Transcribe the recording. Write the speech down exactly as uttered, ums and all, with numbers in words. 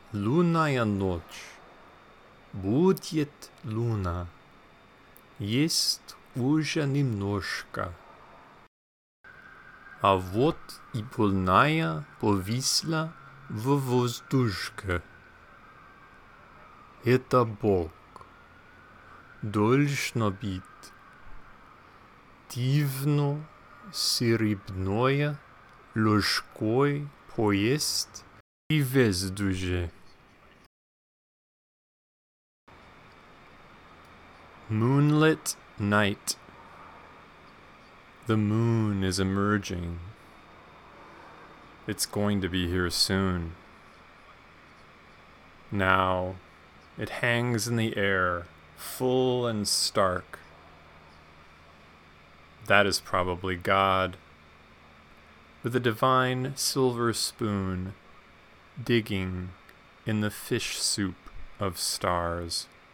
Лунная ночь. Будет луна. Есть уже немножко. А вот и полная повисла в воздушке. Это Бог. Должно быть. Дивно, серебряное, ложкой поесть и воздуже. Moonlit night. The moon is emerging. It's going to be here soon. Now, it hangs in the air, full and stark. That is probably God, with a divine silver spoon, digging in the fish soup of stars.